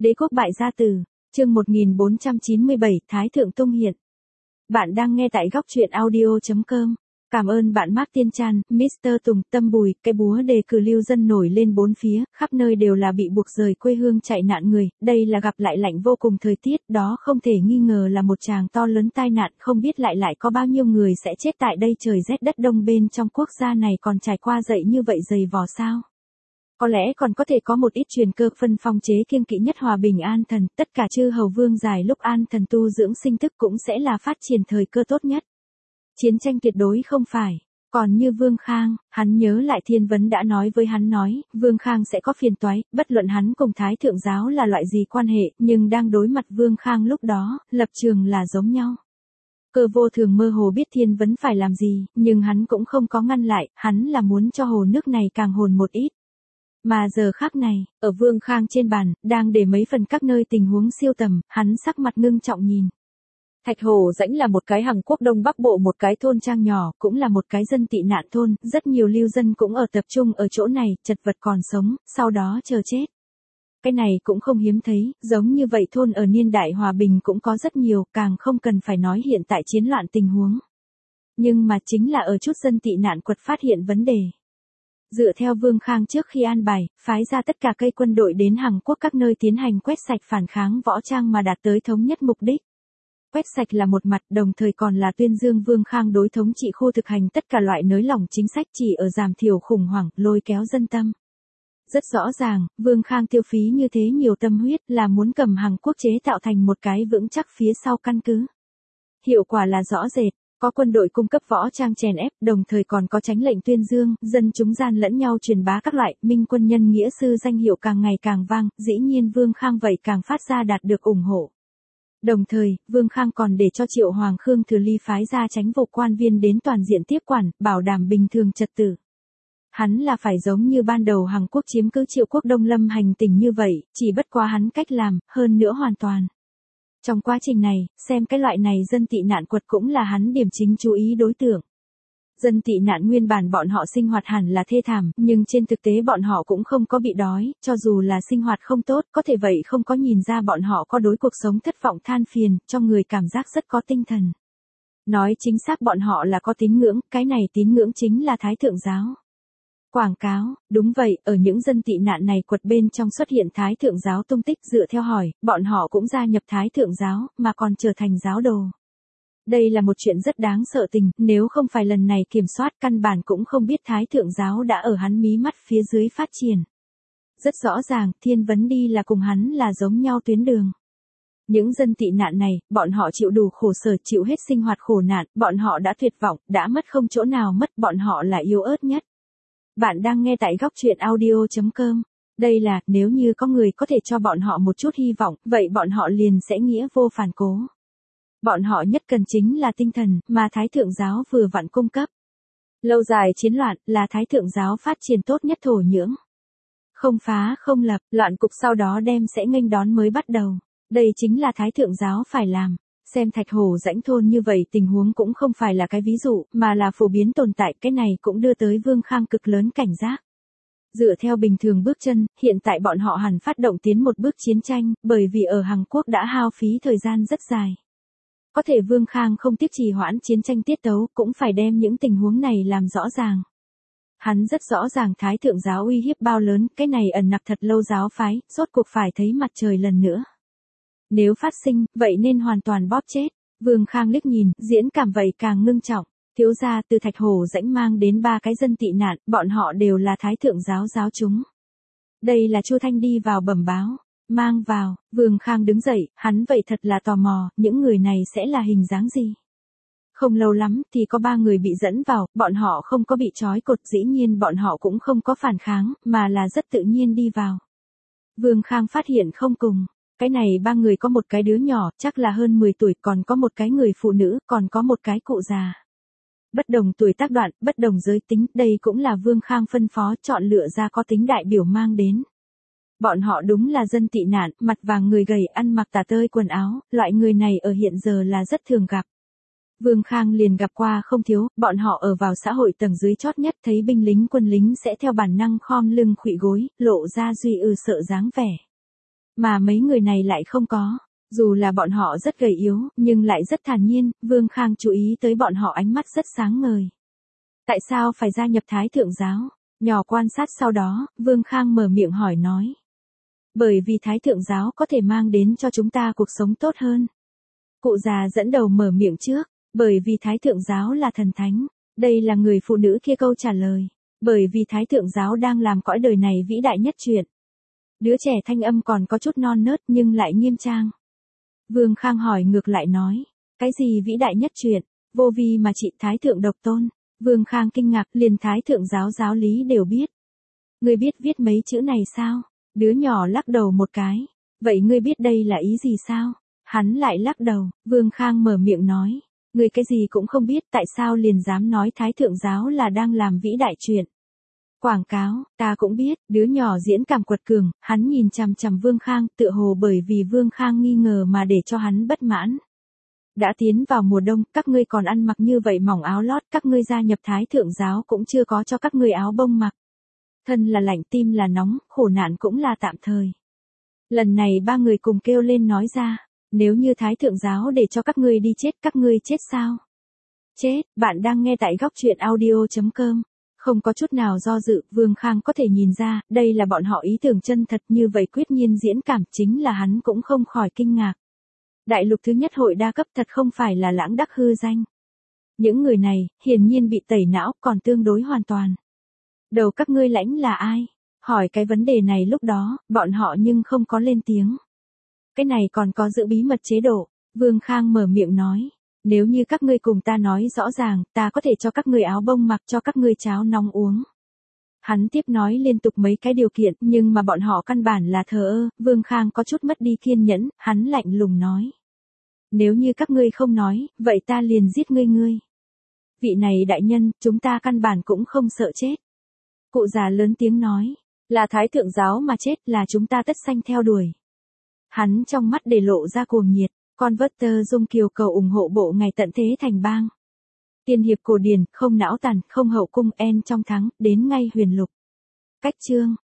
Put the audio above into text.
Đế quốc bại gia tử, chương 1497, Thái thượng tung hiện. Bạn đang nghe tại góc truyện audio.com. Cảm ơn bạn Mark Tiên Trăn, Mr. Tùng, Tâm Bùi, cái búa đề cử lưu dân nổi lên bốn phía, khắp nơi đều là bị buộc rời quê hương chạy nạn người, đây là gặp lại lạnh vô cùng thời tiết, đó không thể nghi ngờ là một tràng to lớn tai nạn, không biết lại có bao nhiêu người sẽ chết tại đây, trời rét đất đông bên trong quốc gia này còn trải qua dậy như vậy dày vò sao? Có lẽ còn có thể có một ít truyền cơ phân phong chế kiêng kỵ nhất hòa bình an thần, tất cả chư hầu vương dài lúc an thần tu dưỡng sinh thức cũng sẽ là phát triển thời cơ tốt nhất. Chiến tranh tuyệt đối không phải. Còn như Vương Khang, hắn nhớ lại Thiên Vấn đã nói với hắn nói, Vương Khang sẽ có phiền toái, bất luận hắn cùng Thái thượng giáo là loại gì quan hệ, nhưng đang đối mặt Vương Khang lúc đó, lập trường là giống nhau. Cơ vô thường mơ hồ biết Thiên Vấn phải làm gì, nhưng hắn cũng không có ngăn lại, hắn là muốn cho hồ nước này càng hồn một ít. Mà giờ khắc này, ở Vương Khang trên bàn, đang để mấy phần các nơi tình huống siêu tầm, hắn sắc mặt ngưng trọng nhìn. Thạch Hồ Dãnh là một cái Hằng Quốc Đông Bắc Bộ một cái thôn trang nhỏ, cũng là một cái dân tị nạn thôn, rất nhiều lưu dân cũng ở tập trung ở chỗ này, chật vật còn sống, sau đó chờ chết. Cái này cũng không hiếm thấy, giống như vậy thôn ở niên đại hòa bình cũng có rất nhiều, càng không cần phải nói hiện tại chiến loạn tình huống. Nhưng mà chính là ở chút dân tị nạn quật phát hiện vấn đề. Dựa theo Vương Khang trước khi an bài, phái ra tất cả cây quân đội đến Hằng Quốc các nơi tiến hành quét sạch phản kháng võ trang mà đạt tới thống nhất mục đích. Quét sạch là một mặt, đồng thời còn là tuyên dương Vương Khang đối thống trị khu thực hành tất cả loại nới lỏng chính sách chỉ ở giảm thiểu khủng hoảng, lôi kéo dân tâm. Rất rõ ràng, Vương Khang tiêu phí như thế nhiều tâm huyết là muốn cầm Hằng Quốc chế tạo thành một cái vững chắc phía sau căn cứ. Hiệu quả là rõ rệt. Có quân đội cung cấp võ trang chèn ép, đồng thời còn có chánh lệnh tuyên dương, dân chúng gian lẫn nhau truyền bá các loại, minh quân nhân nghĩa sư danh hiệu càng ngày càng vang, dĩ nhiên Vương Khang vậy càng phát ra đạt được ủng hộ. Đồng thời, Vương Khang còn để cho Triệu Hoàng Khương Thừa Ly phái ra chánh vụ quan viên đến toàn diện tiếp quản, bảo đảm bình thường trật tự. Hắn là phải giống như ban đầu Hằng Quốc chiếm cứ Triệu Quốc Đông Lâm hành tỉnh như vậy, chỉ bất quá hắn cách làm, hơn nữa hoàn toàn. Trong quá trình này, xem cái loại này dân tị nạn quật cũng là hắn điểm chính chú ý đối tượng. Dân tị nạn nguyên bản bọn họ sinh hoạt hẳn là thê thảm, nhưng trên thực tế bọn họ cũng không có bị đói, cho dù là sinh hoạt không tốt, có thể vậy không có nhìn ra bọn họ có đối cuộc sống thất vọng than phiền, cho người cảm giác rất có tinh thần. Nói chính xác bọn họ là có tín ngưỡng, cái này tín ngưỡng chính là Thái thượng giáo. Quảng cáo, đúng vậy, ở những dân tị nạn này quật bên trong xuất hiện Thái thượng giáo tung tích, dựa theo hỏi, bọn họ cũng gia nhập Thái thượng giáo, mà còn trở thành giáo đồ. Đây là một chuyện rất đáng sợ tình, nếu không phải lần này kiểm soát căn bản cũng không biết Thái thượng giáo đã ở hắn mí mắt phía dưới phát triển. Rất rõ ràng, Thiên Vấn đi là cùng hắn là giống nhau tuyến đường. Những dân tị nạn này, bọn họ chịu đủ khổ sở, chịu hết sinh hoạt khổ nạn, bọn họ đã tuyệt vọng, đã mất không chỗ nào mất, bọn họ là yếu ớt nhất. Bạn đang nghe tại góc truyện audio.com. Đây là, nếu như có người có thể cho bọn họ một chút hy vọng, vậy bọn họ liền sẽ nghĩa vô phản cố. Bọn họ nhất cần chính là tinh thần, mà Thái thượng giáo vừa vặn cung cấp. Lâu dài chiến loạn, là Thái thượng giáo phát triển tốt nhất thổ nhưỡng. Không phá không lập, loạn cục sau đó đem sẽ nghênh đón mới bắt đầu. Đây chính là Thái thượng giáo phải làm. Xem Thạch Hồ Dãnh thôn như vậy tình huống cũng không phải là cái ví dụ, mà là phổ biến tồn tại, cái này cũng đưa tới Vương Khang cực lớn cảnh giác. Dựa theo bình thường bước chân, hiện tại bọn họ hẳn phát động tiến một bước chiến tranh, bởi vì ở Hằng Quốc đã hao phí thời gian rất dài. Có thể Vương Khang không tiếc trì hoãn chiến tranh tiết tấu, cũng phải đem những tình huống này làm rõ ràng. Hắn rất rõ ràng Thái thượng giáo uy hiếp bao lớn, cái này ẩn nặc thật lâu giáo phái, rốt cuộc phải thấy mặt trời lần nữa. Nếu phát sinh, vậy nên hoàn toàn bóp chết. Vương Khang liếc nhìn, diễn cảm vậy càng ngưng trọng. Thiếu gia từ Thạch Hồ Dãnh mang đến 3 cái dân tị nạn, bọn họ đều là Thái thượng giáo giáo chúng. Đây là Chu Thanh đi vào bẩm báo. Mang vào, Vương Khang đứng dậy, hắn vậy thật là tò mò, những người này sẽ là hình dáng gì? Không lâu lắm thì có 3 người bị dẫn vào, bọn họ không có bị trói cột, dĩ nhiên bọn họ cũng không có phản kháng, mà là rất tự nhiên đi vào. Vương Khang phát hiện không cùng. Cái này 3 người có một cái đứa nhỏ, chắc là hơn 10 tuổi, còn có một cái người phụ nữ, còn có một cái cụ già. Bất đồng tuổi tác đoạn, bất đồng giới tính, đây cũng là Vương Khang phân phó chọn lựa ra có tính đại biểu mang đến. Bọn họ đúng là dân tị nạn, mặt vàng người gầy, ăn mặc tả tơi quần áo, loại người này ở hiện giờ là rất thường gặp. Vương Khang liền gặp qua không thiếu, bọn họ ở vào xã hội tầng dưới chót nhất, thấy binh lính quân lính sẽ theo bản năng khom lưng khuỵu gối, lộ ra duy sợ dáng vẻ. mà mấy người này lại không có. Dù là bọn họ rất gầy yếu, nhưng lại rất thản nhiên, Vương Khang chú ý tới bọn họ ánh mắt rất sáng ngời. Tại sao phải gia nhập Thái Thượng giáo? Nhỏ quan sát sau đó, Vương Khang mở miệng hỏi nói. Bởi vì Thái Thượng giáo có thể mang đến cho chúng ta cuộc sống tốt hơn. Cụ già dẫn đầu mở miệng trước, bởi vì Thái Thượng giáo là thần thánh. Đây là người phụ nữ kia câu trả lời. Bởi vì Thái Thượng giáo đang làm cõi đời này vĩ đại nhất chuyện. Đứa trẻ thanh âm còn có chút non nớt nhưng lại nghiêm trang. Vương Khang hỏi ngược lại nói. Cái gì vĩ đại nhất chuyện? Vô vi mà chị Thái Thượng độc tôn. Vương Khang kinh ngạc, liền Thái Thượng giáo giáo lý đều biết. Ngươi biết viết mấy chữ này sao? Đứa nhỏ lắc đầu một cái. Vậy ngươi biết đây là ý gì sao? Hắn lại lắc đầu, Vương Khang mở miệng nói. Ngươi cái gì cũng không biết, tại sao liền dám nói Thái Thượng giáo là đang làm vĩ đại chuyện? Quảng cáo, ta cũng biết, đứa nhỏ diễn cảm quật cường, hắn nhìn chằm chằm Vương Khang, tựa hồ bởi vì Vương Khang nghi ngờ mà để cho hắn bất mãn. Đã tiến vào mùa đông, các ngươi còn ăn mặc như vậy mỏng áo lót, các ngươi gia nhập Thái Thượng giáo cũng chưa có cho các ngươi áo bông mặc. Thân là lạnh, tim là nóng, khổ nạn cũng là tạm thời. Lần này ba người cùng kêu lên nói ra, nếu như Thái Thượng giáo để cho các ngươi đi chết, các ngươi chết sao? Chết, bạn đang nghe tại góc truyện audio.com. Không có chút nào do dự, Vương Khang có thể nhìn ra, đây là bọn họ ý tưởng chân thật như vậy quyết nhiên diễn cảm, chính là hắn cũng không khỏi kinh ngạc. Đại lục thứ nhất hội đa cấp thật không phải là lãng đắc hư danh. Những người này, hiển nhiên bị tẩy não, còn tương đối hoàn toàn. Đầu các ngươi lãnh là ai? Hỏi cái vấn đề này lúc đó, bọn họ nhưng không có lên tiếng. Cái này còn có giữ bí mật chế độ, Vương Khang mở miệng nói. Nếu như các ngươi cùng ta nói rõ ràng, ta có thể cho các ngươi áo bông mặc, cho các ngươi cháo nóng uống. Hắn tiếp nói liên tục mấy cái điều kiện, nhưng mà bọn họ căn bản là thờ ơ, Vương Khang có chút mất đi kiên nhẫn, hắn lạnh lùng nói. Nếu như các ngươi không nói, vậy ta liền giết ngươi. Vị này đại nhân, chúng ta căn bản cũng không sợ chết. Cụ già lớn tiếng nói, là Thái Thượng giáo mà chết, là chúng ta tất sanh theo đuổi. Hắn trong mắt để lộ ra cuồng nhiệt. Converter Dung Kiều cầu ủng hộ bộ ngày tận thế thành bang. Tiên hiệp cổ điển, không não tàn, không hậu cung en trong thắng, đến ngay huyền lục. Cách chương.